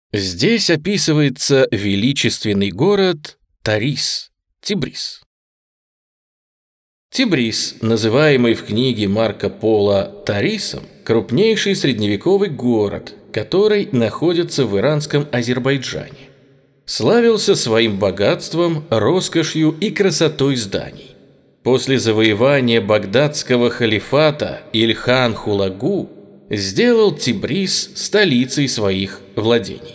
Здесь описывается величественный город Тарис, Тибрис. Тибрис, называемый в книге Марко Поло Тарисом, крупнейший средневековый город, который находится в иранском Азербайджане. Славился своим богатством, роскошью и красотой зданий. После завоевания багдадского халифата Ильхан Хулагу сделал Тибрис столицей своих владений.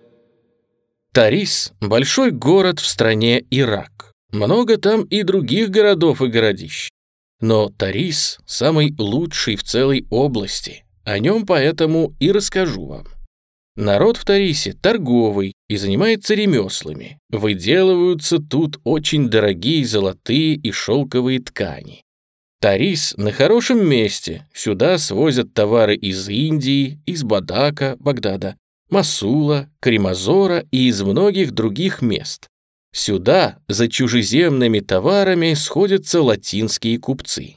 Тарис – большой город в стране Ирак. Много там и других городов и городищ. Но Тарис – самый лучший в целой области. О нем поэтому и расскажу вам. Народ в Тарисе торговый и занимается ремеслами. Выделываются тут очень дорогие золотые и шелковые ткани. Тарис на хорошем месте. Сюда свозят товары из Индии, из Бадака, Багдада, Мосула, Кремазора и из многих других мест. Сюда за чужеземными товарами сходятся латинские купцы.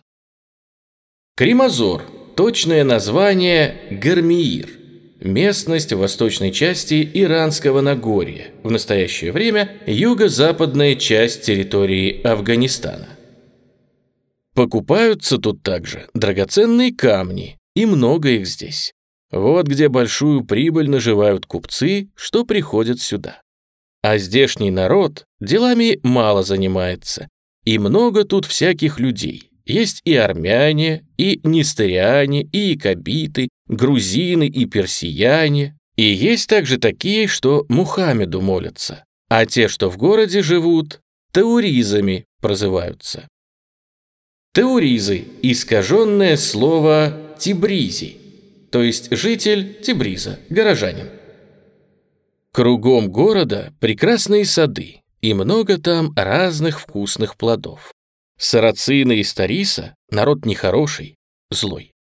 Кремазор – точное название Гармиир, местность в восточной части Иранского Нагорья, в настоящее время юго-западная часть территории Афганистана. Покупаются тут также драгоценные камни, и много их здесь. Вот где большую прибыль наживают купцы, что приходят сюда. А здешний народ делами мало занимается, и много тут всяких людей. Есть и армяне, и нестериане, и якобиты, грузины и персияне, и есть также такие, что Мухаммеду молятся, а те, что в городе живут, тауризами прозываются. Тауризы – искаженное слово «тибризи», то есть житель Тибриза, горожанин. Кругом города прекрасные сады, и много там разных вкусных плодов. Сарацины из Тариса – народ нехороший, злой.